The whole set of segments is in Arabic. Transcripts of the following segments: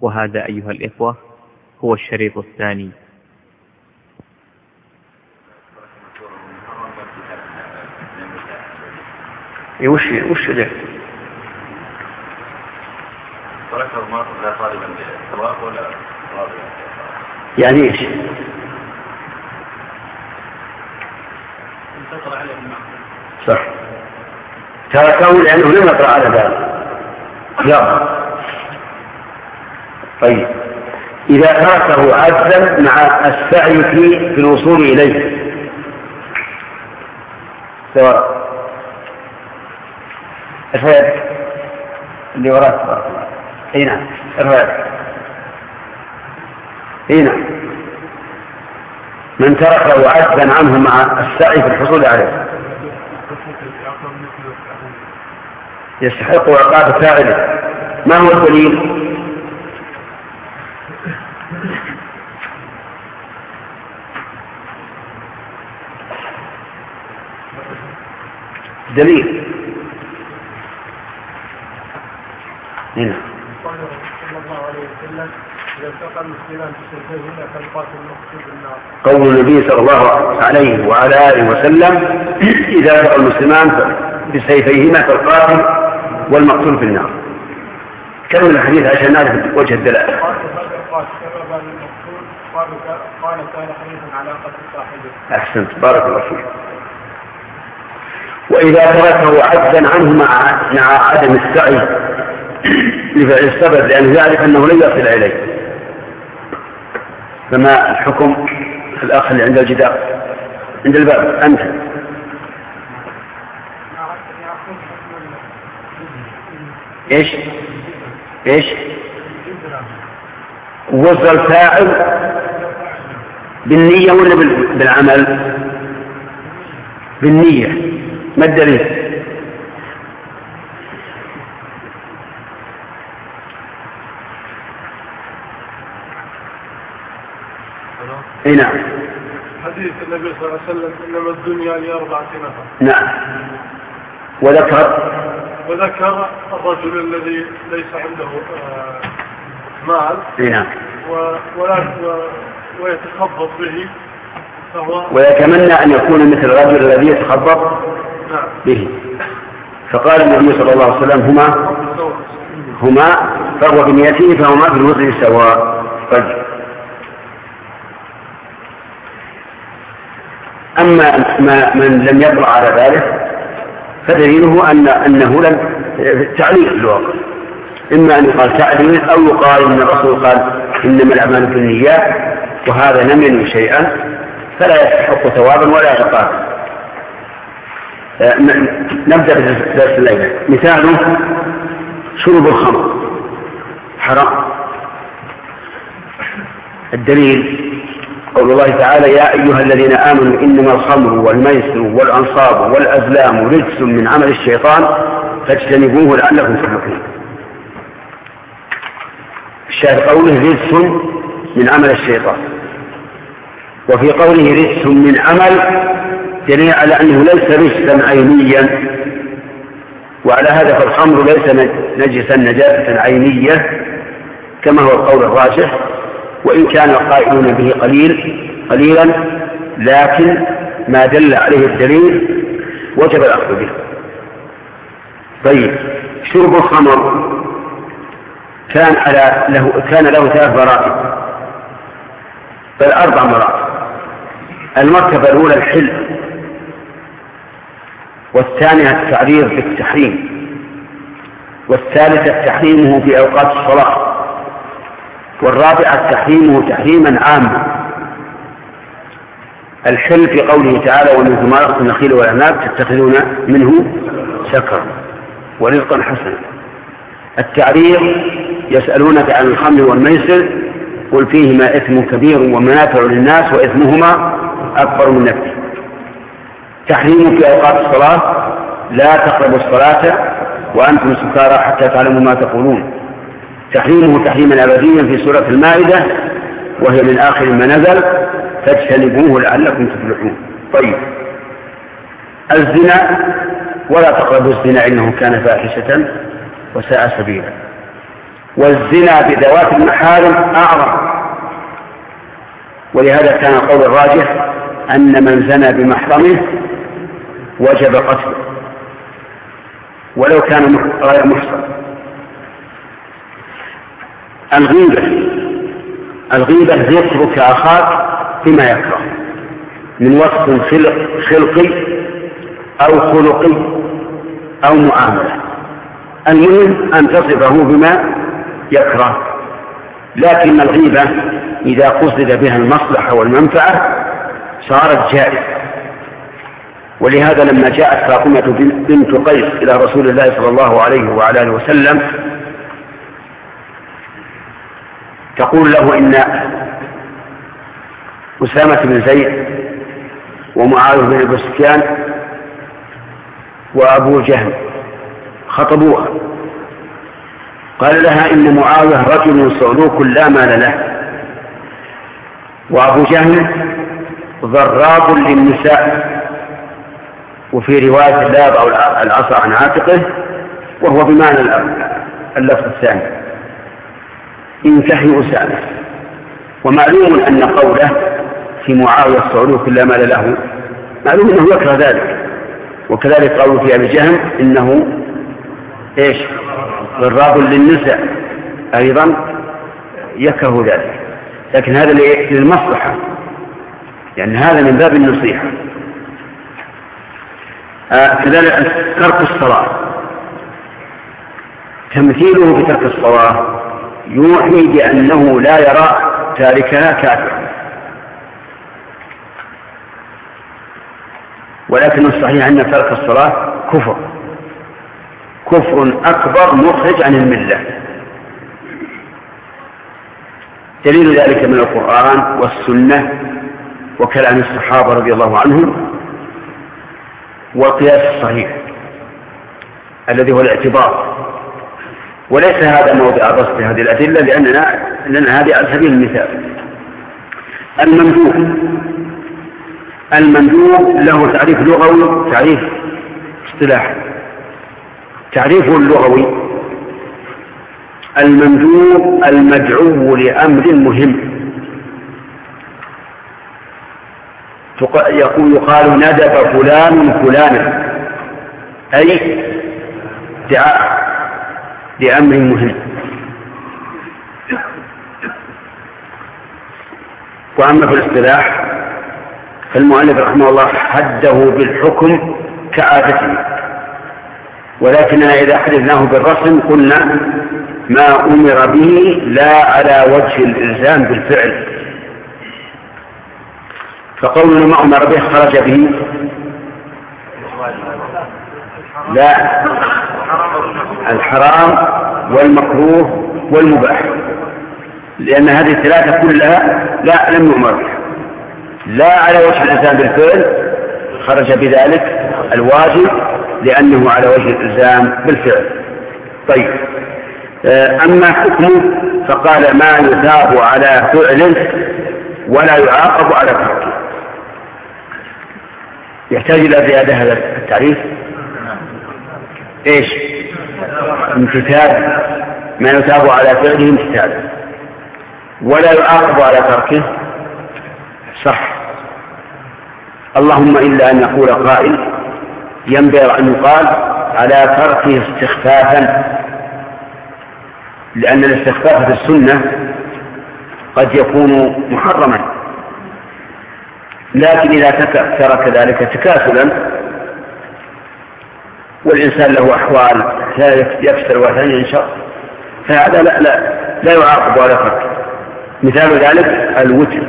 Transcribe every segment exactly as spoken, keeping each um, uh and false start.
وهذا أيها الإخوة هو الشريط الثاني. وش وش ده؟ تركه المرء لا طالبا بالثواب ولا راضيا. يعني ايش؟ انتصر عليه صح، تركه لأنه لم يقرأ على ذلك. لا. طيب إذا تركه عجزا مع السعي في في الوصول إليه سواء الفيد اللي وراء هنا الفيد هنا من تركه عجزا عنه مع السعي في الحصول عليه يستحق عقاب فاعله. ما هو الدليل؟ دليل هنا قول النبي صلى الله عليه وعلى آله وسلم إذا التقى المسلمان بسيفيهما فالقاتل والمقتول في النار. كمل الحديث عشان نعرف وجه الدلالة. أحسنت، بارك الله فيك. وإذا تركه عجزا عنه مع مع عدم السعي لفعل السبب لأنه يعرف أنه لن يصل إليه، فما الحكم؟ الأخ اللي عند الجدار عند الباب أنت إيش إيش وصل الفاعل بالنية ولا بالعمل؟ بالنية. ما الدليل؟ اي نعم. حديث النبي صلى الله عليه وسلم انما الدنيا لأربعة نفر. نعم. وذكر وذكر الرجل الذي ليس عنده مال. اي نعم. ولا ويتخبط به فهو ويتمنى ان يكون مثل الرجل الذي يتخبط به. فقال النبي صلى الله عليه وسلم هما هما فهو بنيته فهما في الوزن سواء. طيب. أما ما من لم يطلع على ذلك فدليله أن أنه لم تعليل في الواقع، إما أن يقال تعليل أو يقال إن الرسول قال إنما الأعمال بالنيات وهذا لم ينوي شيئا فلا يستحق ثوابا ولا عقابا. نبدأ بدرس الليلة. مثاله شرب الخمر حرام. الدليل قول الله تعالى يا أيها الذين آمنوا إنما الخمر والميسر والأنصاب والأزلام رجس من عمل الشيطان فاجتنبوه لعلكم تفلحون. الشاهد قوله رجس من عمل الشيطان، وفي قوله رجس من عمل دليل على أنه ليس رجسا عينيا، وعلى هذا فالخمر ليس نجسا نجاسة عينية كما هو القول الراجح، وإن كان القائلون به قليل قليلا لكن ما دل عليه الدليل وجب الأخذ به. طيب شرب الخمر كان على له كان له ثلاث مراتب بل أربع مراتب. المرتبة الأولى الحل، والثانية التعريض بالتحريم، والثالثة تحريمه في أوقات الصلاة، والرابعة تحريمه تحريما عاما. الحل في قوله تعالى ومن ثمرات النخيل والأعناب تتخذون منه سكرا ورزقا حسنا. التعريض يسألونك عن الخمر والميسر قل فيهما إثم كبير ومنافع للناس وإثمهما أكبر من نفسه. تحريمه في أوقات الصلاة لا تقربوا الصلاة وأنتم سكارى حتى تعلموا ما تقولون. تحريمه تحريما أبديا في سورة المائدة وهي من آخر ما نزل فاجتنبوه لعلكم تفلحون. طيب الزنا ولا تقربوا الزنا إنه كان فاحشة وساء سبيلا. والزنا بذوات المحارم أعظم. ولهذا كان القول الراجح أن من زنى بمحرمه وجب قتله ولو كان غير محصن. الغيبة الغيبة ذكرك أخاك بما يكره من وصف خلق خلقي أو خلقي أو معاملة، المهم أن تصفه بما يكره. لكن الغيبة إذا قصد بها المصلحة والمنفعة صارت جائزة. ولهذا لما جاءت فاطمة بنت قيس إلى رسول الله صلى الله عليه وعلى آله وسلم تقول له إن أسامة بن زيد ومعاوية بن أبي سفيان وأبو جهل خطبوها، قال لها إن معاوية رجل صعلوك لا مال له، وأبو جهل ضراب للنساء، وفي رواية لا يضع العصا عن عاتقه، وهو بمعنى اللفظ الثاني انكحي أسامة. ومعلوم أن قوله في معاوية الصعلوك لا مال له معلوم أنه يكره ذلك، وكذلك قوله في أبي جهل إنه إيش ضراب للنساء أيضا يكره ذلك، لكن هذا للمصلحة، يعني هذا من باب النصيحة. آه كذلك ترك الصلاة تمثيله بترك الصلاة يوحي بأنه لا يرى تاركها كافرا، ولكن الصحيح أن ترك الصلاة كفر كفر أكبر مخرج عن الملة. دليل ذلك من القرآن والسنة وكلام الصحابة رضي الله عنهم والقياس الصحيح الذي هو الاعتبار. وليس هذا موضع بسط هذه الأدلة لأننا لأن هذه على سبيل المثال. المندوب المندوب له تعريف لغوي تعريف اصطلاحي. تعريفه اللغوي المندوب المدعو لأمر مهم، يقول يقال ندب فلان فلانا أي دعاء لأمر مهم. وأما في الاصطلاح فالمؤلف رحمه الله حده بالحكم كعادته، ولكننا إذا حدثناه بالرسم قلنا ما أمر به لا على وجه الإلزام بالفعل. فقولنا ما أمر به خرج به لا الحرام والمكروه والمباح، لأن هذه الثلاثة كلها لا لم يؤمر بها لا على وجه الإلزام بالفعل، خرج بذلك الواجب لأنه على وجه الإلزام بالفعل. طيب أما حكمه فقال ما يثاب على فعل ولا يعاقب على تركه. يحتاج إلى زيادة هذا التعريف. إيش امتثال، ما يثاب على فعله امتثال ولا يعاقب على تركه صح. اللهم إلا أن يقول قائل ينبغي أن يقال على تركه استخفافا، لأن الاستخفاف في السنة قد يكون محرما، لكن إذا ترك ذلك تكاسلا والإنسان له أحوال لا يكسر وثاني ينشر فهذا لا, لا, لا يعاقب على تركه. مثال ذلك الوتر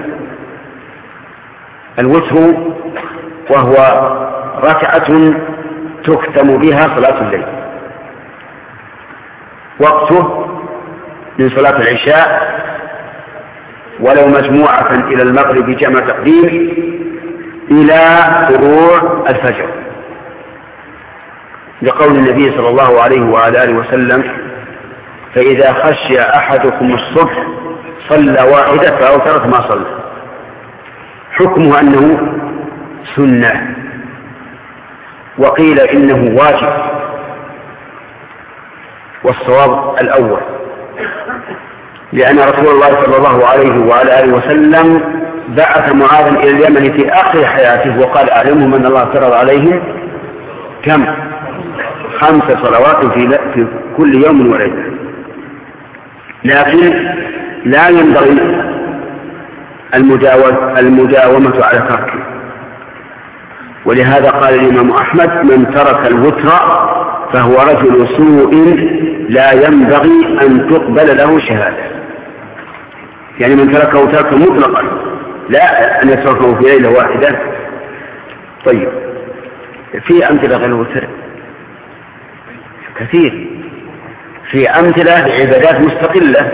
الوتر وهو ركعة تختم بها صلاة الليل، وقته من صلاة العشاء ولو مجموعة إلى المغرب جمع تقديم إلى طلوع الفجر، لقول النبي صلى الله عليه وعلى آله وسلم فإذا خشي أحدكم الصبح صلى واحدة فأوترت ما صلى. حكمه أنه سنة، وقيل إنه واجب، والصواب الأول لأن رسول الله صلى الله عليه وعلى آله وسلم بعث معاذا إلى اليمن في آخر حياته وقال أعلمهم أن الله فرض عليهم كم؟ خمس صلوات في كل يوم وليلة، لكن لا ينبغي المداومة على تركه. ولهذا قال الإمام أحمد: من ترك الوتر فهو رجل سوء لا ينبغي أن تقبل له شهادة. يعني من تركه تركه مطلقا، لا أن يتركه في ليلة واحدة. طيب، في أمثلة غير الوتر كثير، في أمثلة لعبادات مستقلة،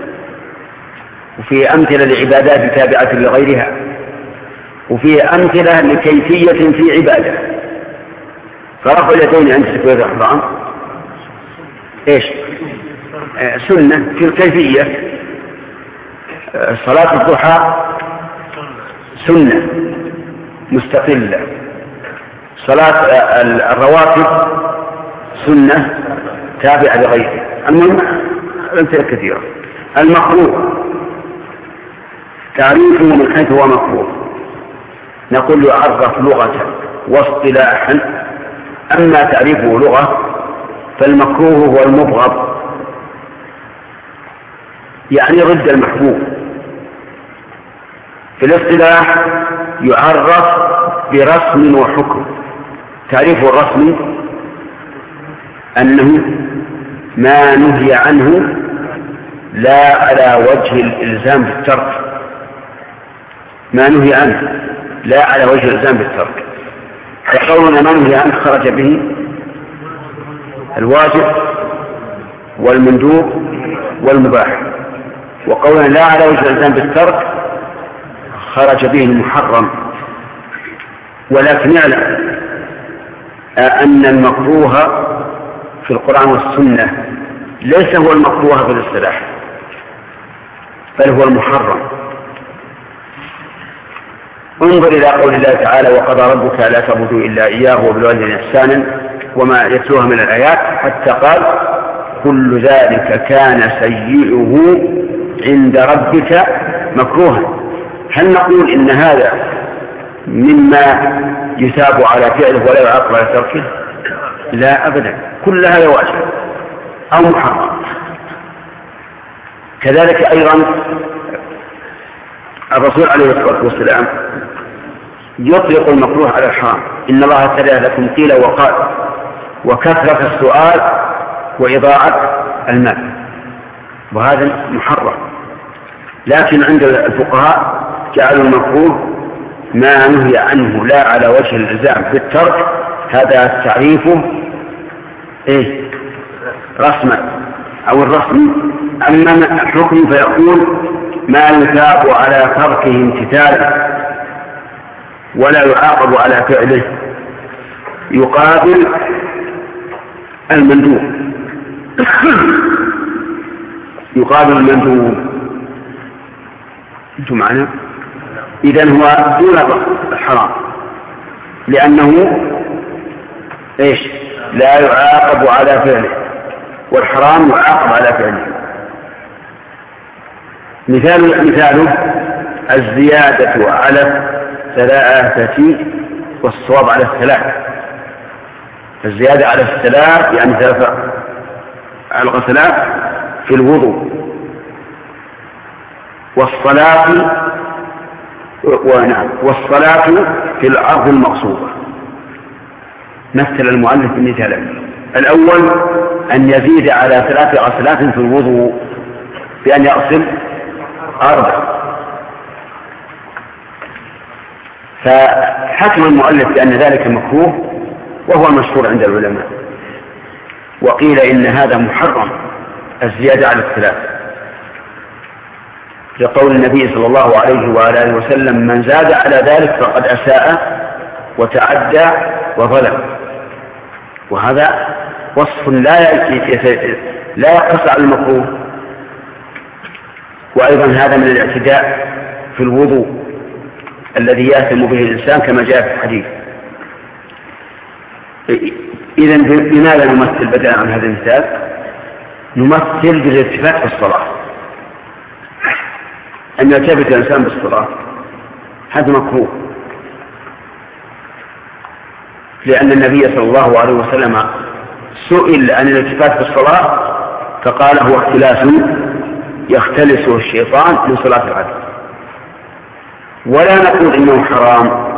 وفي أمثلة لعبادات تابعة لغيرها، وفي أمثلة لكيفية في عبادة. فرفع اليدين عند تكبيرة الإحرام إيش؟ آه سنة في الكيفية. آه صلاة الضحى سنة مستقلة. صلاة آه الرواتب سنة تابعة لغيرها. المهم أمثلة كثيرة. المكروه تعريفه من حيث هو مكروه، نقول يعرف لغة واصطلاحا. أما تعريفه لغة فالمكروه هو المبغض، يعني ضد المحبوب. في الاصطلاح يعرف برسم وحكم. تعريفه الرسمي أنه ما نهي عنه لا على وجه الإلزام بالترك، ما نهي عنه لا على وجه الإلزام بالترك. فقولنا ما نهي عنه خرج به الواجب والمندوب والمباح، وقولنا لا على وجه الإلزام بالترك خرج به المحرم. ولكن يعلم أن المكروه في القرآن والسنة ليس هو المكروه في الاصطلاح، بل هو المحرم. انظر إلى قول الله تعالى: وقضى ربك لا تعبدوا إلا إياه وبالوالدين إحسانا، وما يتلوها من الآيات، حتى قال: كل ذلك كان سيئه عند ربك مكروها. هل نقول إن هذا مما يثاب على فعله ولا يعاقب على تركه؟ لا أبدا، كل هذا واجب أو محرم. كذلك أيضا الرسول عليه الصلاة والسلام يطلق المكروه على الحرام: إن الله ابتلى لكم قيل وقال، وكثرة السؤال وإضاعة المال، وهذا محرم. لكن عند الفقهاء جعلوا المكروه ما نهي عنه لا على وجه الإلزام بالترك، هذا تعريفه إيه؟ رسما أو الرسم. أما الحكم فيقول ما يثاب على تركه امتثالا ولا يعاقب على فعله، يقابل المندوب يقابل المندوب. انتم معنا؟ إذن هو دون الحرام، لأنه إيش؟ لا يعاقب على فعله، والحرام يعاقب على فعله. مثال مثاله الزيادة على ثلاثة والصواب على الثلاث. الزيادة على الثلاث يعني ثلاثة الغسلات في الوضوء، والصلاة ونعم والصلاة في الأرض المغصوبة. مثل المؤلف بمثالين: الأول أن يزيد على ثلاث غسلات في الوضوء بأن يغسل أربع. فحكم المؤلف بأن ذلك مكروه، وهو المشهور عند العلماء. وقيل إن هذا محرم، الزيادة على الثلاث، لقول النبي صلى الله عليه وآله وسلم: من زاد على ذلك فقد أساء وتعدى وظلم. وهذا وصف لا لا يقص على المكروه. وأيضا هذا من الاعتداء في الوضوء الذي يأثم به الإنسان كما جاء في الحديث. إذن بماذا نمثل بدلا عن هذا المثال؟ نمثل بالالتفات في الصلاة. أن يلتفت الإنسان بالصلاة هذا مكروه، لأن النبي صلى الله عليه وسلم سئل عن الالتفات في الصلاة فقال هو اختلاس يختلسه الشيطان من صلاة العبد. ولا نقول إنه حرام،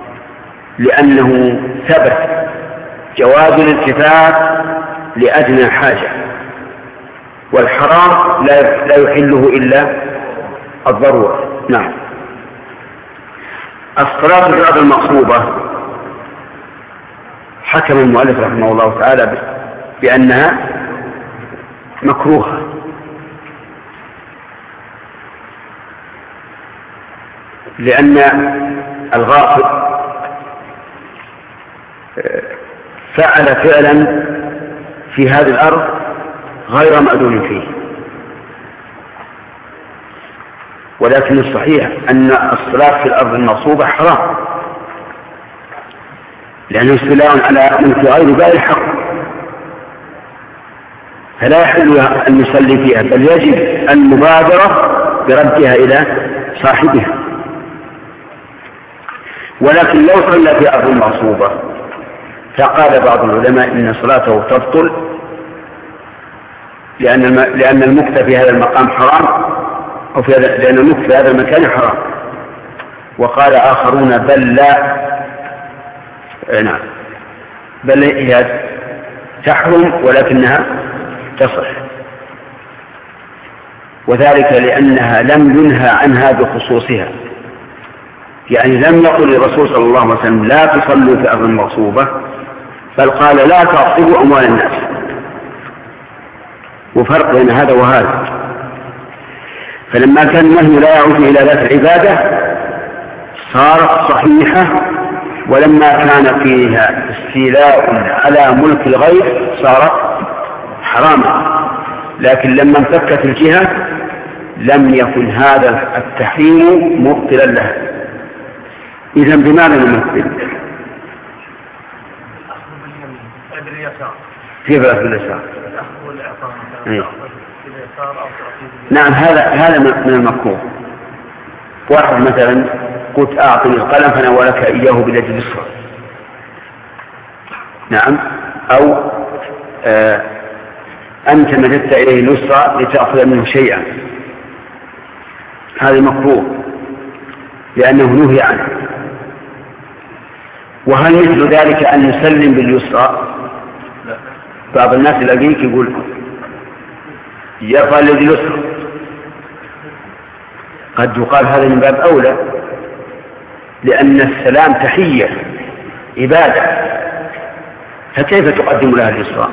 لأنه ثبت جواز الالتفات لأدنى حاجة، والحرام لا يحله إلا الضرورة. نعم. الصلاة الرابعة المقصوبة حكم المؤلف رحمه الله تعالى بأنها مكروهة، لأن الغاصب فعل فعلا في هذه الأرض غير مأذون فيه. ولكن الصحيح أن الصلاة في الأرض المغصوبة حرام، لأنه استيلاء على ملك غير بغير حق، فلا يحل أن يصلي فيها، بل يجب المبادرة بردها إلى صاحبها. ولكن لو صلى في أرض مغصوبة فقال بعض العلماء إن صلاته تبطل، لأن لأن المكت في هذا المقام حرام، أو في هذا لأن المكت في هذا المكان حرام. وقال آخرون بل لا، نعم، بل هي تحرم ولكنها تصح، وذلك لأنها لم ينهى عنها بخصوصها. يعني لم يقل الرسول صلى الله عليه وسلم لا تصلوا في أرض مغصوبة، بل قال لا تعصبوا أموال الناس. وفرق بين هذا وهذا. فلما كان النهي لا يعود إلى ذات العبادة صارت صحيحة، ولما كان فيها استيلاء على ملك الغير صارت حراما. لكن لما انفكت الجهة لم يكن هذا التحريم مبطلا لها. إذا بماذا نمثل؟ كيف أخذ باليسار؟ نعم، هذا هذا من المكروه. واحد مثلا قلت أعطني القلم فناولك إياه باليد اليسرى، نعم، أو آه أنت مددت إليه اليسرى لتأخذ منه شيئا، هذا مكروه لأنه نهي عنه. وهل مثل ذلك أن نسلم باليسرى؟ بعض الناس الأجيك يقول يرفع اليد اليسرى، قد يقال هذا من باب أولى، لأن السلام تحية عبادة، فكيف تقدم لها اليسرى؟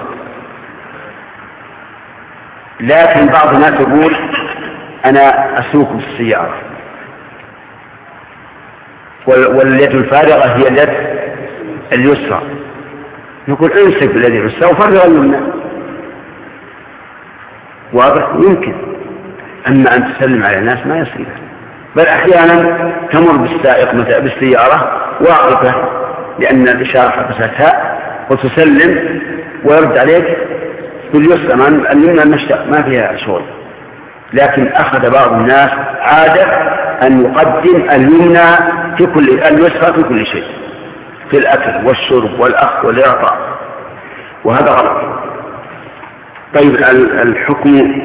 لكن بعض الناس يقول أنا أسوق بالسيارة واليد الفارغة هي اليد اليسرى، نقول امسك باليد اليسرى وفرغ اليمنى. واضح؟ يمكن. أما أن تسلم على الناس ما يصير، بل أحيانا تمر بالسائق بالسيارة واقفة لأن الإشارة حبستها وتسلم ويرد عليك باليسرى، اليمنى ما فيها شغل. لكن أخذ بعض الناس عادة أن يقدم اليمنى في كل اليسرى في كل شيء، في الأكل والشرب والأخذ والإعطاء، وهذا غلط. طيب الحكم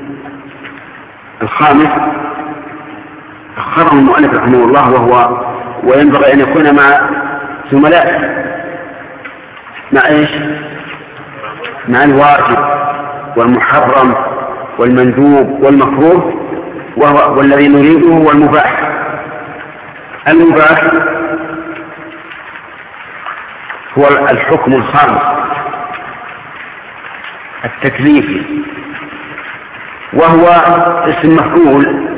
الخامس أخره المؤلف رحمه الله، وهو وينبغي أن يكون مع زملائه، مع إيش؟ مع الواجب والمحرم والمندوب والمكروه، وهو والذي نريده هو المباح. المباح هو الحكم الخامس التكليفي، وهو اسم مفعول،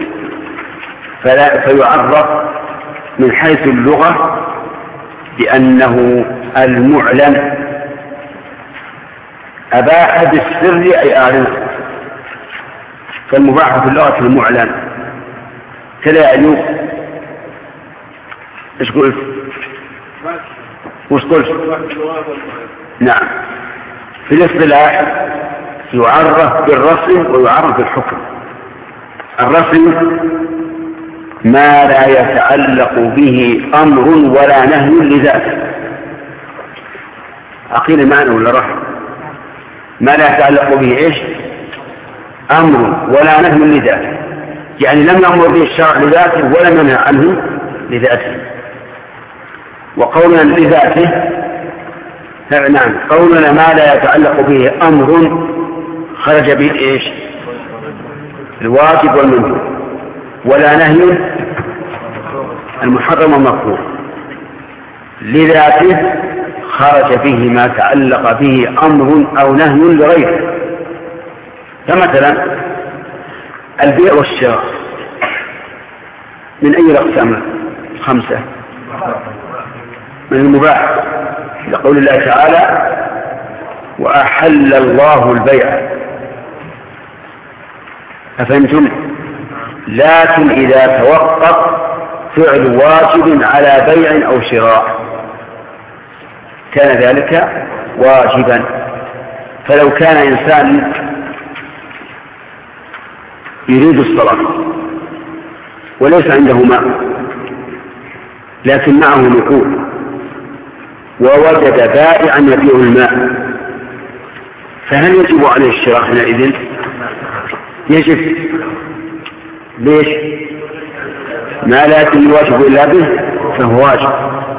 فيعرف من حيث اللغة بأنه المعلن، أباح بالسر أي أعلن، فالمباح في اللغة المعلن. كذا يا أيوب، إيش قلت؟ وش قلت؟ نعم. في الاصطلاح يعرف بالرسم ويعرف بالحكم. الرسم ما لا يتعلق به أمر ولا نهي لذاته. أقيل المعنى ولا رحم؟ ما لا يتعلق به إيش؟ أمر ولا نهي لذاته، يعني لم يأمر به الشرع لذاته ولا منهى عنه لذاته. وقولنا لذاته، نعم، قولنا ما لا يتعلق به أمر خرج به إيش؟ الواجب والمندوب، ولا نهي المحرم والمكروه، لذاته خرج به ما تعلق به أمر أو نهي لغيره. فمثلا البيع والشراء من أي الأقسام؟ خمسة. من المباح لقول الله تعالى وأحل الله البيع، أفهمتم؟ لكن إذا توقف فعل واجب على بيع أو شراء كان ذلك واجبا. فلو كان إنسان يريد الصلاة وليس عنده ماء لكن معه نقود ووجد بائعا يبيع الماء، فهل يجب عليه الشراء حينئذ؟ يجب. ليش؟ ما لا يتم الواجب إلا به فهو واجب.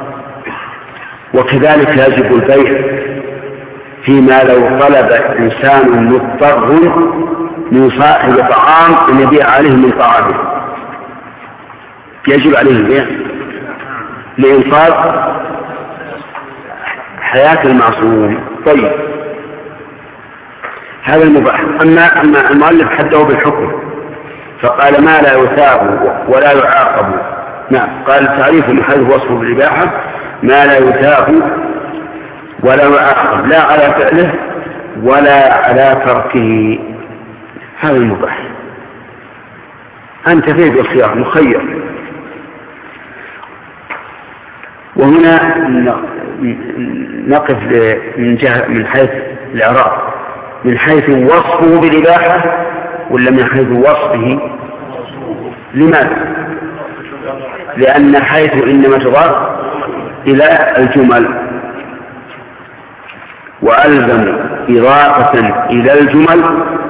وكذلك يجب البيع فيما لو طلب إنسان مضطر من صاحب طعام أن يبيع عليه من طعامه، يجب عليه البيع لإنقاذ حياة المعصوم. طيب، هذا المباح. أما أما المؤلف حده بالحكم فقال ما لا يثاب ولا يعاقب. نعم، قال تعريف من حيث وصفه بالإباحة ما لا يثاب ولا يعاقب لا على فعله ولا على تركه. هذا المباح، أنت فيه بالخيار مخير. وهنا نقف من جهة من حيث الإعراب، من حيث وصفه بالإباحة ولا من حيث وصفه؟ لماذا؟ لأن حيث إنما تضاف إلى الجمل، وألزم إضافة إلى الجمل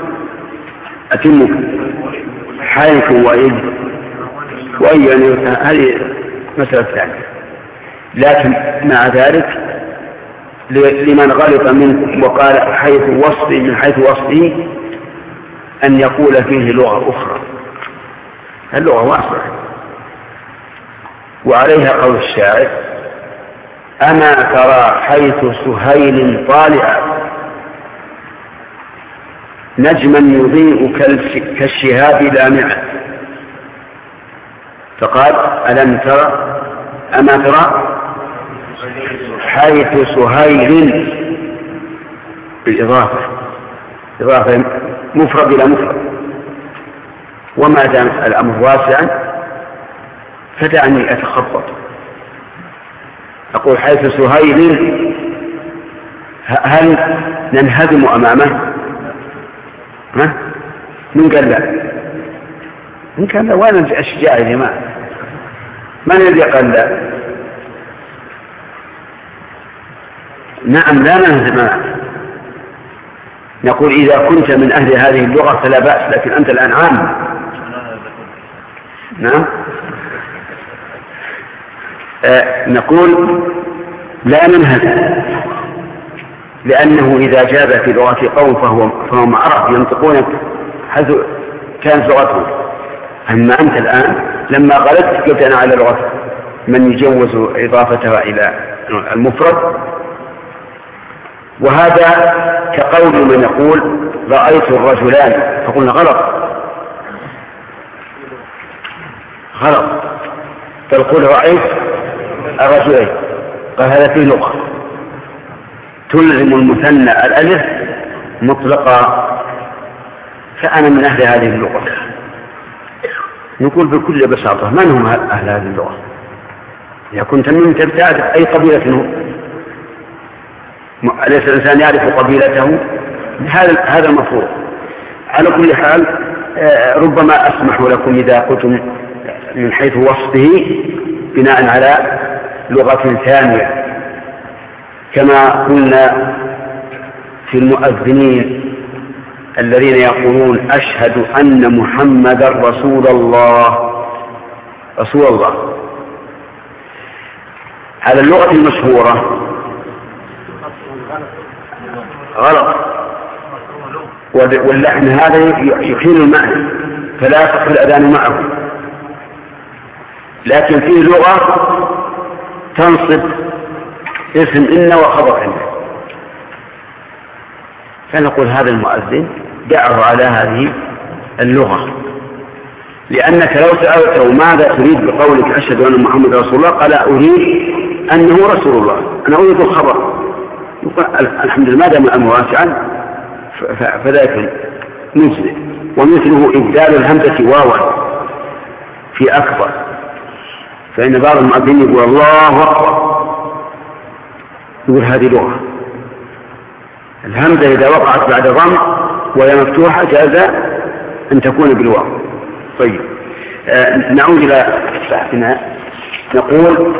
أتم حيث وإذ وأي، يعني هذه مسألة ثانية. لكن مع ذلك لمن غلط منه وقال حيث وصفه من حيث وصفه أن يقول فيه لغة أخرى، اللغة واسعة. وعليها قول الشاعر أما ترى حيث سهيل طالعا نجما يضيء كالشهاب لامعا، فقال ألم ترى أما ترى حيث سهيل بالإضافة، إضافة مفرد إلى مفرد. وما دام الأمر واسعا فدعني أتخبط، أقول حيث سهيل، هل ننهزم أمامه؟ ها؟ من قال لا؟ من قال لا؟ وين الأشجاع يا جماعة؟ من الذي قال لا؟ نعم، لا ننهزم. نقول إذا كنت من أهل هذه اللغة فلا بأس، لكن أنت الآن عام. نعم. آه نقول لا ننهزم، لأنه إذا جاب في لغة قوم فهو, فهو معرف ينطقون حيث كانت لغتهم. أما أنت الآن لما غلبت قلت أنا على لغة من يجوز إضافتها إلى المفرد. وهذا كقول من يقول رأيت الرجلان، فقلنا غلط غلط، فالقول رأيت الرجلين، قال هذا فيه لغة تلزم المثنى الألف مطلقا، فأنا من أهل هذه اللغة. نقول بكل بساطة من هم أهل هذه اللغة؟ إذا كنت من تبتعد أي قبيلة هم؟ أليس الإنسان يعرف قبيلته؟ هذا هذا المفروض. على كل حال ربما أسمح لكم إذا قلتم من حيث وصفه بناء على لغة ثانية، كما قلنا في المؤذنين الذين يقولون أشهد أن محمدا رسول الله رسول الله على اللغة المشهورة غلط، واللحن هذا يحيل المعنى فلا يصح الأذان معه، لكن فيه لغة تنصب اسم إن وخبر إن، فنقول هذا المؤذن دعه على هذه اللغة، لأنك لو سألته ماذا تريد بقولك أشهد أن محمد رسول الله قال أريد أنه رسول الله، أنا أريد الخبر، يقول الحمد لله ما دام الأمر واسعا فذلك مجزئ. ومثله إبدال الهمزة واوا في أكبر، فإن بعض المؤذنين يقول الله أكبر، يقول هذه لغة، الهمزة إذا وقعت بعد ضم وهي مفتوحة جاز أن تكون بالواو. طيب آه نعود إلى بحثنا، نقول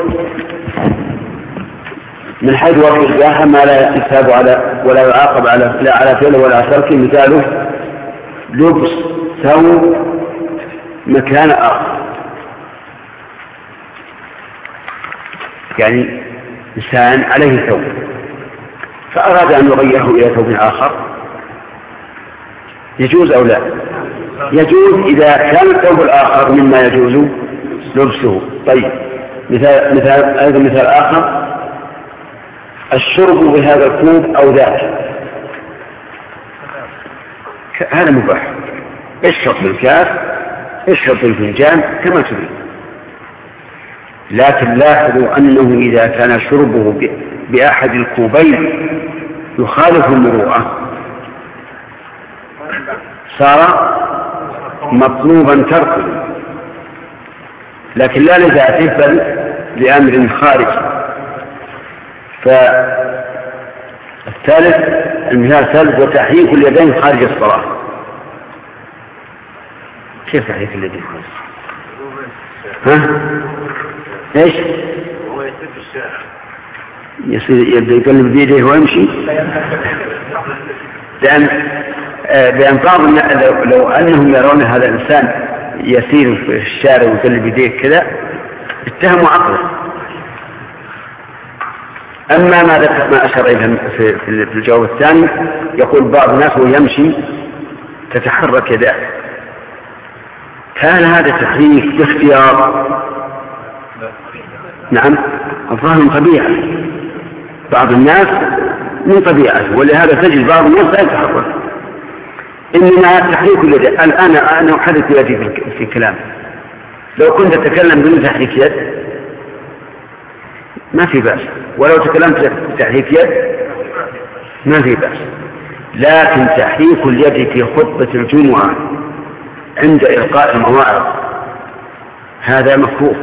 من حيث وصف الجاهة ما لا يحساب على ولا يعاقب على لا على فعل ولا ترك، مثاله لبس ثوب مكان آخر، يعني إنسان عليه ثوب فأراد أن يغيره إلى ثوب آخر، يجوز أو لا؟ يجوز إذا كان الثوب الآخر مما يجوز لبسه. طيب مثال مثال أيضا مثال آخر، الشرب بهذا الكوب أو ذاك، هذا مباح، اشرب بالكاس اشرب بالفنجان كما تريد، لكن لاحظوا أنه إذا كان شربه بأحد الكوبين يخالف المروءة صار مطلوبا تركه، لكن لا لذاته بل لأمر خارج. فالثالث المثال الثالث وتحريك اليدين خارج الصلاة. كيف تحريك اليدين خارج؟ ها؟ ايش؟ هو يسير في الشارع يصير يبدأ يقلب بيده ويمشي، لأن لأن بعض لو أنهم يرون هذا الإنسان يسير في الشارع ويقلب بيده كذا اتهموا عقله. أما ما ذكر ما أشار إليه في الجواب الثاني، يقول بعض الناس ويمشي تتحرك يداه، كان هذا تحريك باختيار؟ نعم الظاهر من طبيعة بعض الناس من طبيعته، ولهذا تجد بعض الناس لا يتحرك، إنما تحريك اليد. الآن أنا أحدث يدي في كلام، لو كنت أتكلم بدون تحريك يد ما في بأس، ولو تكلمت بتحريك يد ما في بأس، لكن تحريك اليد في خطبة الجمعة عند إلقاء المواعظ هذا مكروه،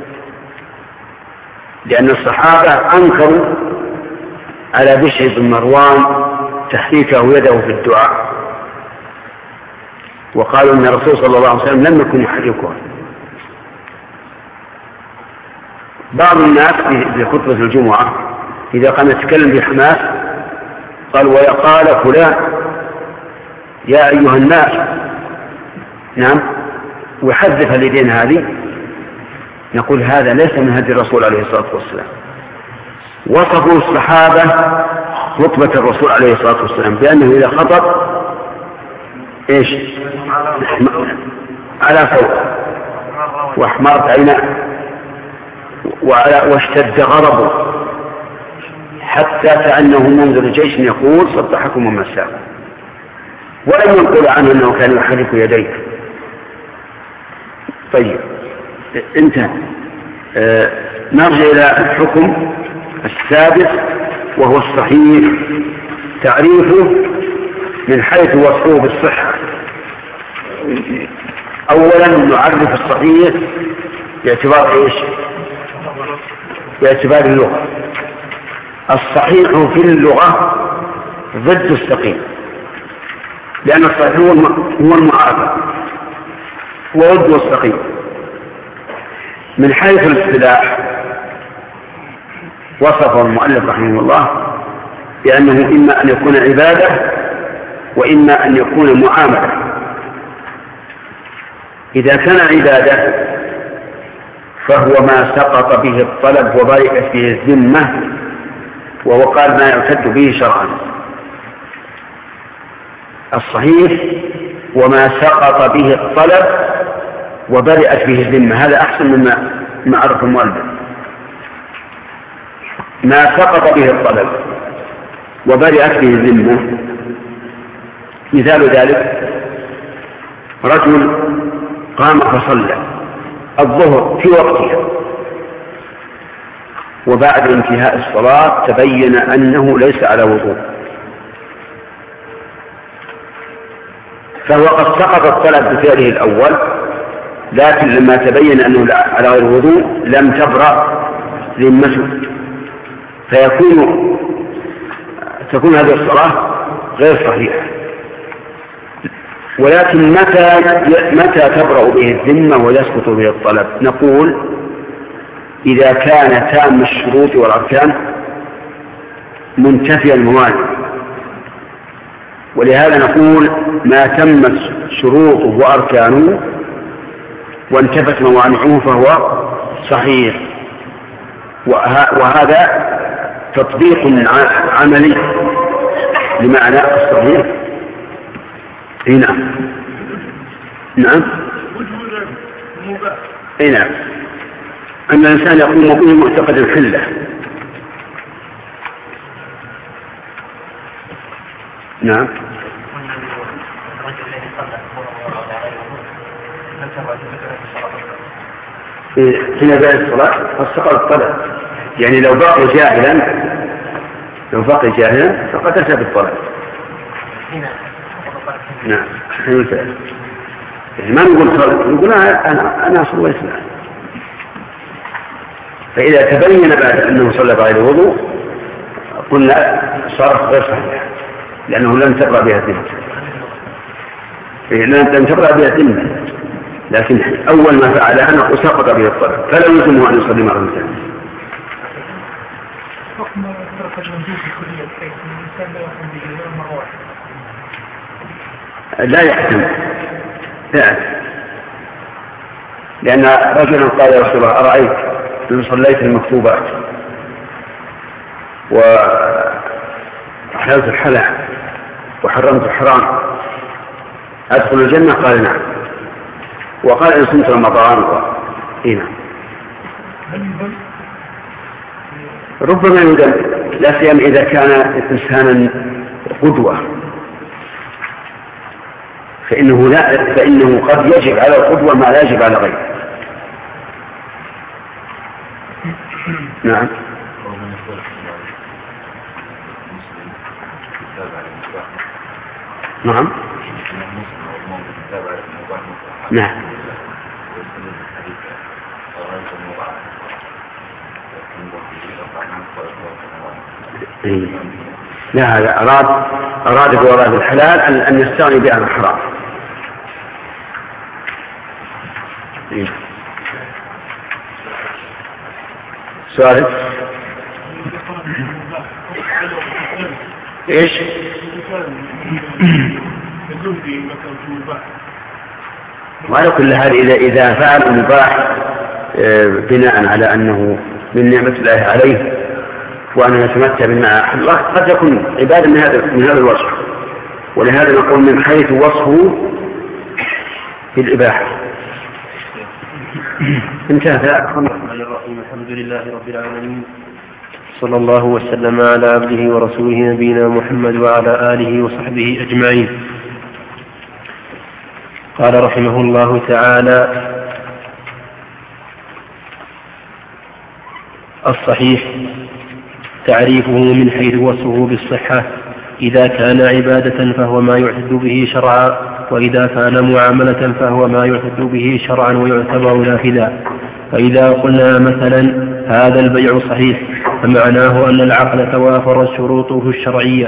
لأن الصحابة أنكروا على بشر بن مروان تحريكه يده في الدعاء، وقالوا أن الرسول صلى الله عليه وسلم لم يكن يحركها. بعض الناس في خطبة الجمعة إذا كان يتكلم بحماس قال ويقال فلان يا أيها الناس، نعم، ويحذف اليدين هذه، نقول هذا ليس من هدي الرسول عليه الصلاة والسلام. وصفوا الصحابة خطبة الرسول عليه الصلاة والسلام بأنه إذا خطب إيش على فوق واحمرت عيناه واشتد غضبه حتى كأنه منذر جيش يقول صبحكم ومساكم، ولم ينقل عنه أنه كان يحرك يديه. طيب انتهى. آه نرجع إلى الحكم السادس وهو الصحيح، تعريفه من حيث وصفه بالصحة. أولا نعرف الصحيح باعتبار إيش؟ باعتبار اللغة. الصحيح في اللغة ضد السقيم، لأن الصحيح هو المعافى وضد السقيم. من حيث الاصطلاح وصفه المؤلف رحمه الله بأنه إما أن يكون عبادة وإما أن يكون معاملة. إذا كان عبادة فهو ما سقط به الطلب وبرئت به الذمة، وهو قال ما يعتد به شرعا. الصحيح وما سقط به الطلب وبرئت به الذمة، هذا أحسن مما ما عرف المؤلف. ما سقط به الطلب وبرئت به الذمة، مثال ذلك رجل قام فصلى الظهر في وقتها، وبعد انتهاء الصلاة تبين أنه ليس على وضوء، فهو قد سقط الطلب بفعله الأول، لكن لما تبين أنه على غير وضوء لم تبرأ ذمته، فيكون تكون هذه الصلاة غير صحيحة. ولكن متى متى تبرأ به الذمة ويسقط به الطلب؟ نقول إذا كان تام الشروط والأركان منتفي الموانع، ولهذا نقول ما تمت شروطه وأركانه وانتفت موانعه فهو صحيح. وهذا تطبيق عملي لمعنى الصحيح. نعم نعم اي نعم، أن الإنسان يقوم به معتقد الحلة. نعم حين بدأ الصلاة فسقط الطلب، يعني لو بقي جاهلا لو بقي جاهلا فقد أتى بالطلب. نعم يعني ما نقول صلاة، نقول أنا أنا صليت الآن. فإذا تبين بعد أنه صلى بغير وضوء قلنا صارت غير صحيحة، لأنه لم تبرأ بها الذمة، لم تبرأ بها الذمة، لكن أول ما فعلها أنه سقط به الطلب، فلا يلزمه أن يصلي مرة ثانية. لا يحتم لا، لأن رجلا قال يا رسول الله أرأيت إن صليت المكتوبات وحللت الحلال وحرمت الحرام أدخل الجنة؟ قال نعم. وقال إن صمت رمضان إيه نعم. ربما يدل، لا سيما إذا كان إنسانا قدوة، فإنه, لا فإنه قد يجب على القدوة ما لا يجب على غيره. نعم نعم نعم لا، هذا أراد أراد بوراد الحلال أن يستغني بها عن الحرام. سؤال ايش؟ وعلى كل حال إذا إذا فعل المباح بناء على أنه من نعمة الله عليه وأن يتمتع بما أحل الله قد يكون عبادة من هذا من هذا الوصف، ولهذا نقول من حيث وصفه بالإباحة. انتهى. الحمد لله رب العالمين، صلى الله وسلم على عبده ورسوله نبينا محمد وعلى آله وصحبه أجمعين. قال رحمه الله تعالى: الصحيح تعريفه من حيث وصفه بالصحة: إذا كان عبادة فهو ما يعتد به شرعا، وإذا كان معاملة فهو ما يعتد به شرعا ويعتبر نافذا. فإذا قلنا مثلا هذا البيع صحيح، فمعناه أن العقل توافرت شروطه الشرعية،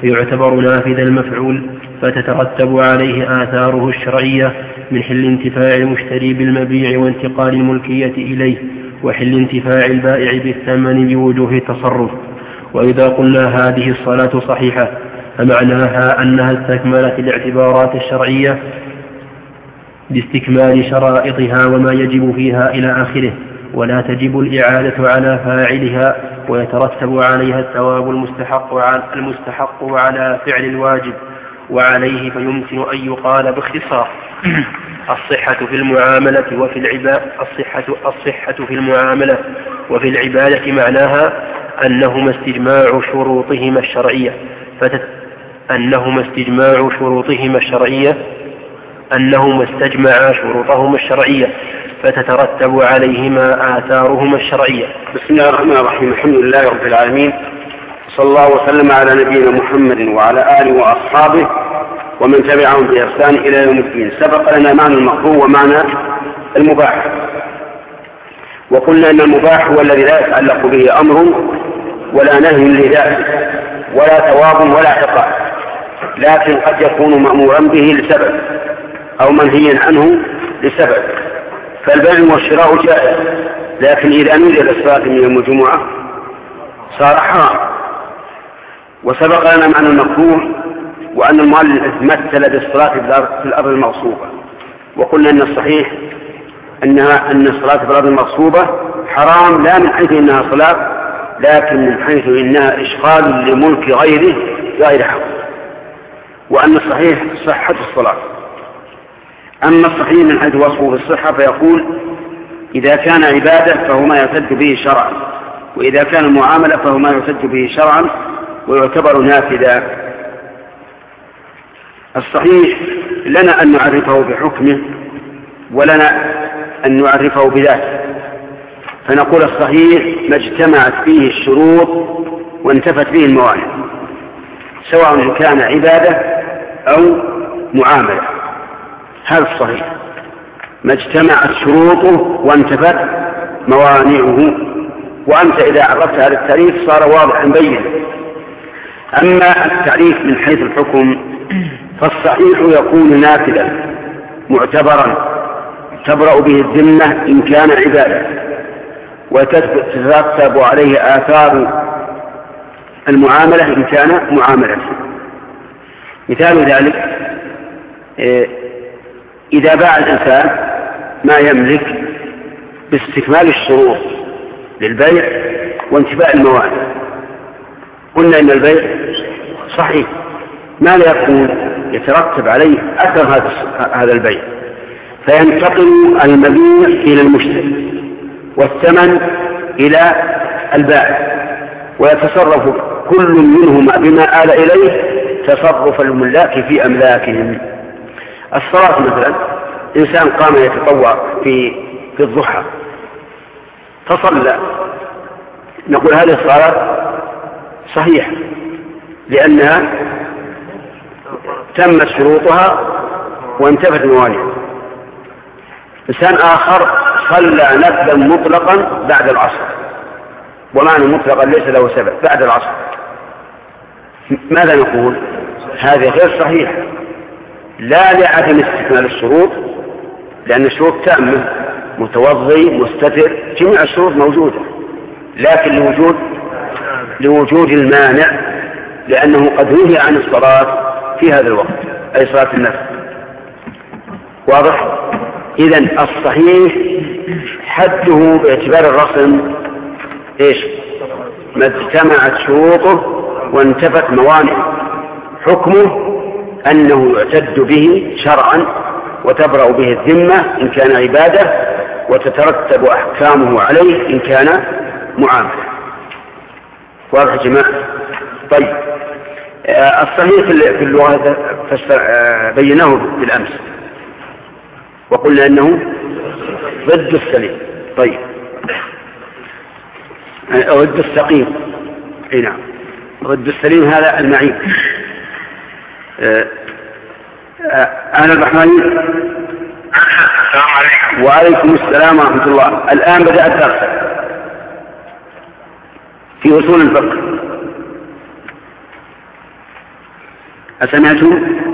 فيعتبر نافذ المفعول، فتترتب عليه آثاره الشرعية من حل انتفاع المشتري بالمبيع وانتقال الملكية إليه، وحل انتفاع البائع بالثمن بوجوه التصرف. وإذا قلنا هذه الصلاة صحيحة فمعناها أنها استكملت الاعتبارات الشرعية باستكمال شرائطها وما يجب فيها إلى آخره، ولا تجب الإعادة على فاعلها، ويترتب عليها الثواب المستحق المستحق على فعل الواجب. وعليه فيمكن أن يقال باختصار: الصحة في المعاملة وفي العبادة الصحة الصحة في المعاملة وفي العبادة معناها أنهما استجماع شروطهما الشرعية فتت أنهما استجماع شروطهما الشرعية أنهما استجمعا شروطهما الشرعية فتترتب عليهما آثارهما الشرعية. بسم الله الرحمن الرحيم. الحمد لله رب العالمين، صلى الله وسلم على نبينا محمد وعلى آله وأصحابه ومن تبعهم بإحسان إلى يوم الدين. سبق لنا معنى المكروه ومعنى المباح، وقلنا أن المباح هو الذي لا يتعلق به أمر ولا نهي لذاته ولا ثواب ولا عقاب، لكن قد يكون مأمورا به لسبب أو منهيا عنه لسبب. فالبيع والشراء جائز، لكن إذا نودي للصلاة من يوم الجمعة صار حرام. وسبق لنا معنى المكروه وأن المؤلف مثل بالصلاة في الأرض المغصوبة، وقلنا أن الصحيح أنها أن الصلاة في الأرض المغصوبة حرام، لا من حيث إنها صلاة، لكن من حيث إنها إشغال لملك غيره غير حق، وأن الصحيح صحة الصلاة. أما الصحيح من حيث وصفه بالصحة فيقول: إذا كان عبادة فهو ما يعتد به شرعا، وإذا كان معاملة فهو ما يعتد به شرعا ويعتبر نافذا. الصحيح لنا أن نعرفه بحكمه ولنا أن نعرفه بذاته، فنقول الصحيح ما اجتمعت فيه الشروط وانتفت فيه الموانع، سواء كان عبادة أو معاملة. هذا الصحيح ما اجتمعت شروطه وانتفت موانعه. وأنت إذا عرفت هذا التعريف صار واضحا بينا. أما التعريف من حيث الحكم فالصحيح يكون نافذا معتبرا تبرأ به الذمة إن كان عبادة، وتترتب عليه آثار المعاملة إن كان معاملة. مثال ذلك: إذا باع الإنسان ما يملك باستكمال الشروط للبيع وانتفاء الموانع، قلنا إن البيع صحيح، ما لا يكون يترتب عليه أثر هذا البيع، فينتقل المبيع إلى المشتري والثمن إلى البائع، ويتصرف كل منهما بما آل إليه تصرف الملاك في أملاكهم. الصلاة مثلا، إنسان قام يتطوع في في الضحى فصلى، نقول هذه الصلاة صحيحة لأنها تمت شروطها وانتفت موانعها. إنسان آخر صلى نفلا مطلقا بعد العصر، ومعنى مطلقا ليس له سبب، بعد العصر، ماذا نقول؟ هذه غير صحيحة، لا لعدم استكمال الشروط، لأن الشروط تامة، متوضي مستتر، جميع الشروط موجودة، لكن لوجود لوجود المانع، لأنه قد نهي عن الصلاة في هذا الوقت، أي صلاة النفل. واضح؟ إذن الصحيح حده باعتبار الرسم إيش؟ ما اجتمعت شروطه وانتفت موانعه. حكمه أنه يعتد به شرعا وتبرأ به الذمة إن كان عبادة، وتترتب أحكامه عليه إن كان معاملة. واضح يا جماعة؟ طيب، آه الصحيح في اللغة بيناه بالأمس وقلنا أنه ضد السليم. طيب، ضد السقيم. اي نعم، ضد السليم هذا المعيب. آه آه أنا الرحمن. السلام عليكم. وعليكم السلام ورحمة الله. الآن بدأ الدرس في أصول الفقه. أسمعتم؟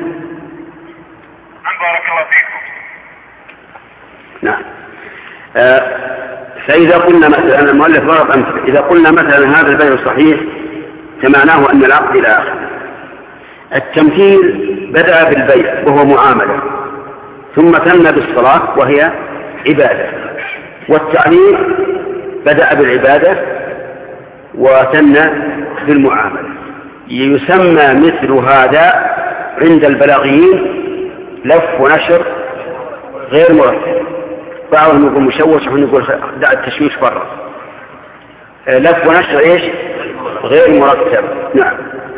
بارك الله فيكم. نعم. آه فإذا قلنا مثلا المؤلف ضرب أمثلة، إذا قلنا مثلا هذا البيع صحيح فمعناه أن العقد إلى آخره. التمثيل بدأ بالبيع وهو معاملة، ثم ثنى بالصلاة وهي عبادة، والتعليل بدأ بالعبادة وثنى بالمعاملة. يسمى مثل هذا عند البلاغيين لف ونشر غير مرتب، بعضهم يقول مشوش وهم يقول دع التشويش برا. لف ونشر ايش؟ غير مرتب. نعم.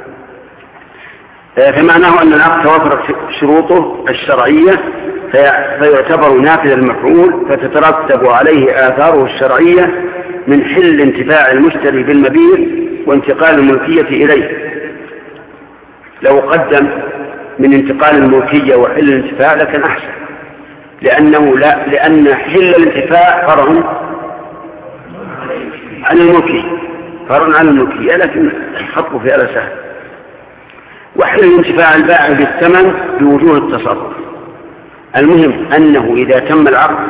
فمعناه أن العقد توفرت شروطه الشرعية فيعتبر نافذ المفعول، فتترتب عليه آثاره الشرعية من حل انتفاع المشتري بالمبيع وانتقال الملكية إليه. لو قدم من انتقال الملكية وحل الانتفاع لكن أحسن، لأنه لا لأن حل الانتفاع فرع عن الملكية، فرع عن الملكية، لكن الخطب في هذا سهل. وحل الانتفاع البائع بالثمن بوجوه التصرف. المهم أنه إذا تم العقد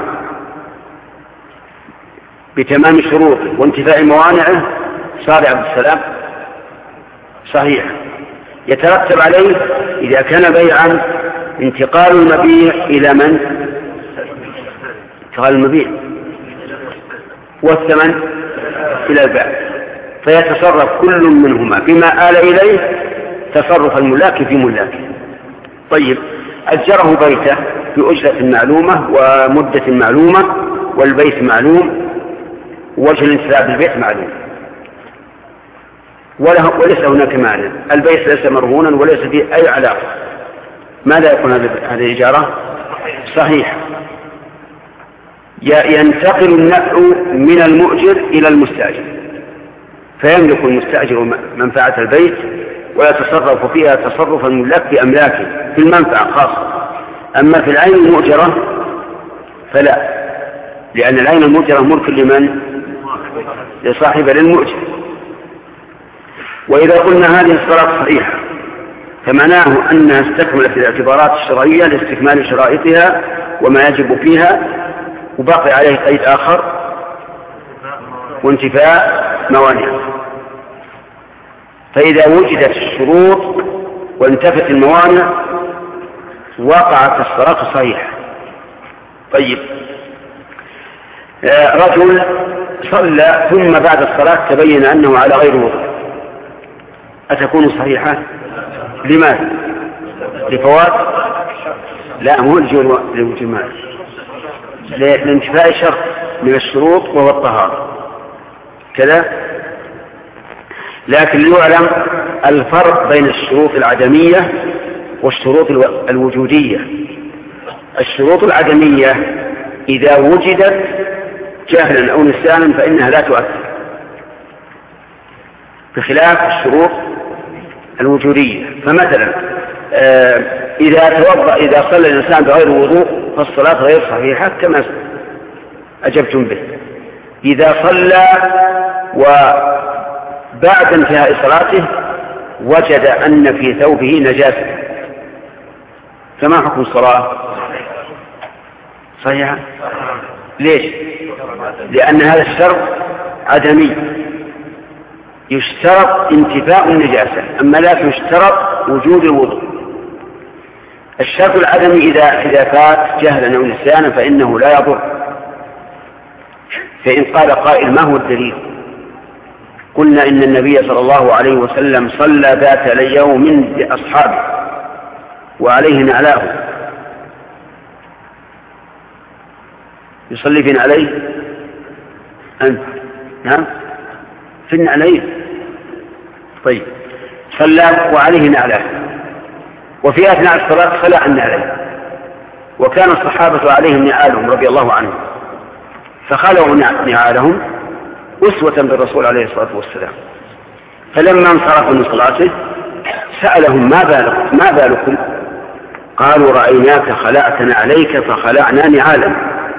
بتمام شروطه وانتفاء موانعه صار عبد السلام صحيح. يترتب عليه إذا كان بيعا انتقال المبيع إلى من؟ انتقال المبيع والثمن إلى البائع، فيتصرف كل منهما بما آل إليه تصرف الملاك في ملاكه. طيب، أجره بيته بأجرة معلومة ومدة معلومة، والبيت معلوم، ووجه الانتفاع بالبيت معلوم، وله وليس هناك مانع. البيت ليس مرهونا وليس فيه أي علاقة. ماذا يكون هذه الإجارة؟ صحيح. ينتقل النفع من المؤجر إلى المستأجر، فيملك المستأجر منفعة البيت ويتصرف فيها تصرف الملاك بأملاكه في المنفعة خاصة. أما في العين المؤجرة فلا، لأن العين المؤجرة ملك لمن؟ لصاحب للمؤجر. وإذا قلنا هذه الصلاة صحيحة فمعناه أنها استكملت الاعتبارات الشرعية لاستكمال شرائطها وما يجب فيها، وبقي عليه قيد آخر وانتفاء موانعه. فإذا وجدت الشروط وانتفت الموانع وقعت الصلاة صحيحة. طيب، رجل صلى ثم بعد الصلاة تبين أنه على غير وضوء، أتكون صحيحة؟ لماذا؟ لفوات؟ لا، مو للجماع، لانتفاء شرط من الشروط وهو الطهارة كذا. لكن ليعلم الفرق بين الشروط العدمية والشروط الوجودية. الشروط العدمية إذا وجدت جهلا أو نسيانا فإنها لا تؤثر، بخلاف الشروط الوجودية. فمثلا إذا توضأ إذا صلى الإنسان بغير وضوء فالصلاة غير صحيحة كما أجبتم به. إذا صلى وبعد انتهاء صلاته وجد أن في ثوبه نجاسة فما حكم الصلاة؟ صحيحة. ليش؟ لأن هذا الشرط عدمي، يشترط انتفاء النجاسة، أما لا يشترط وجود الوضوء. الشرط العدمي إذا إذا فات جهلا أو نسيانا فإنه لا يضر. فإن قال قائل ما هو الدليل؟ قلنا إن النبي صلى الله عليه وسلم صلى ذات يوم بأصحابه وعليه نعلاه، يصلي فين عليه؟ أنت نعم فين عليه؟ طيب، صلى وعليه نعلاه، وفي أثناء الصلاة خلع النعلين، وكان الصحابة عليهم نعالهم رضي الله عنهم، فخلعوا نعالهم أسوة بالرسول عليه الصلاة والسلام. فلما انصرفوا من صلاته سألهم ما بالكم ما بالكم قالوا رأيناك خلعت نعليك فخلعنا نعالا.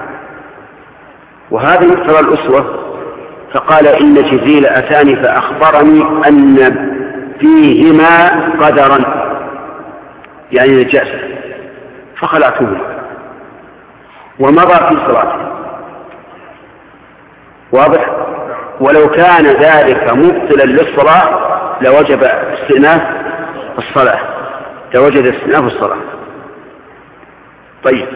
وهذا مقتضى الأسوة. فقال إن جبريل أتاني فأخبرني أن فيهما قدرا يعني نجاسة فخلعته ومضى في صلاته. واضح؟ ولو كان ذلك مبطلا للصلاة لوجب استئناف الصلاة لوجب استئناف الصلاة. طيب،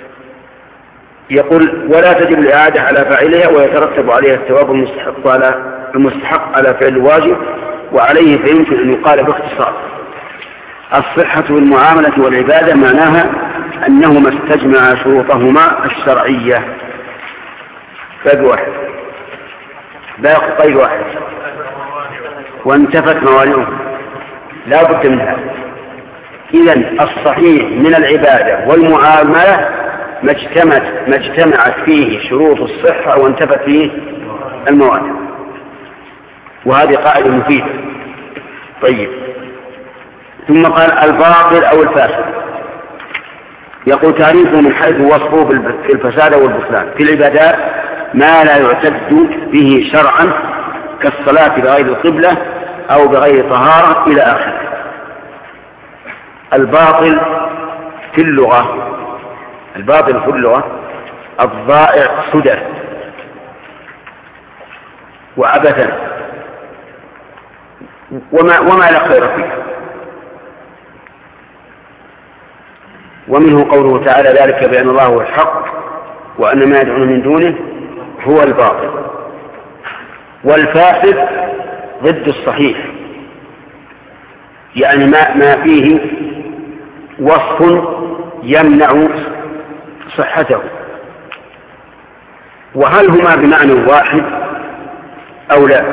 يقول ولا تجب الإعادة على فاعلها ويترتب عليها الثواب المستحق على المستحق على فعل الواجب، وعليه فيمكن أن يقال باختصار الصحة والمعاملة والعبادة معناها أنهما استجمع شروطهما الشرعية. باب واحد باقي قيد واحد وانتفت موانعه لا بد منها. إذن الصحيح من العبادة والمعاملة ما اجتمعت ما اجتمعت فيه شروط الصحة وانتفت فيه الموانع، وهذه قاعدة مفيدة. طيب، ثم قال الباطل أو الفاسد. يقول تعريفه من حيث وصفه بالفساد والبطلان في العبادات ما لا يعتد به شرعا كالصلاة بغير القبلة أو بغير طهارة إلى آخره. الباطل في اللغة الباطل في اللغة الضائع سدى وعبثا وما, وما لا خير فيه. ومنه قوله تعالى ذلك بأن الله هو الحق وأن ما يدعون من دونه هو الباطل. والفاسد ضد الصحيح، يعني ما, ما فيه وصف يمنع صحته. وهل هما بمعنى واحد أو لا؟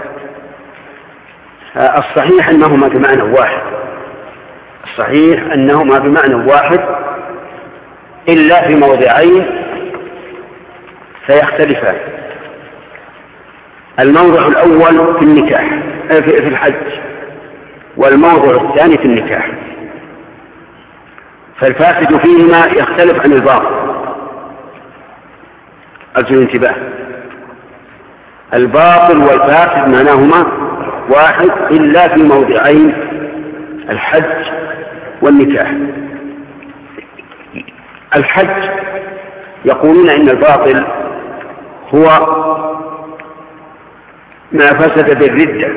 الصحيح أنهما بمعنى واحد الصحيح أنهما بمعنى واحد إلا في موضعين سيختلفان. الموضع الأول في النكاح في الحج، والموضع الثاني في النكاح. فالفاسد فيهما يختلف عن الباطل. أرجو الانتباه، الباطل والفاسد معناهما واحد إلا في موضعين الحج والنكاح. الحج يقولون إن الباطل هو ما فسد بالردة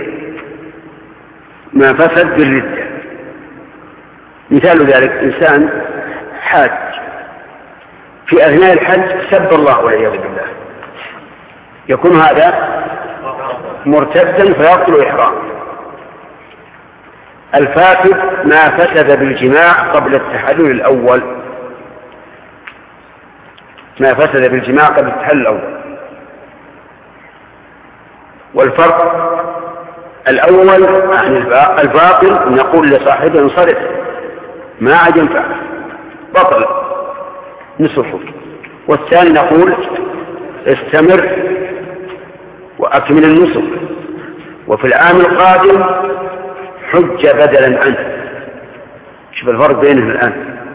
ما فسد بالردة مثال ذلك إنسان حاج في أثناء الحج سب الله والعياذ بالله، يكون هذا مرتدا فيبطل إحرامه. الفاسد ما فسد بالجماع قبل التحلل الأول ما فسد بالجماع قبل التحلل الأول. والفرق الأول عن الباطل نقول لصاحبه انصرف ما عاد ينفع بطل نصفه، والثاني نقول استمر وأكمل النصف، وفي العام القادم حج بدلا عنه. شوف الفرق بينهم الآن.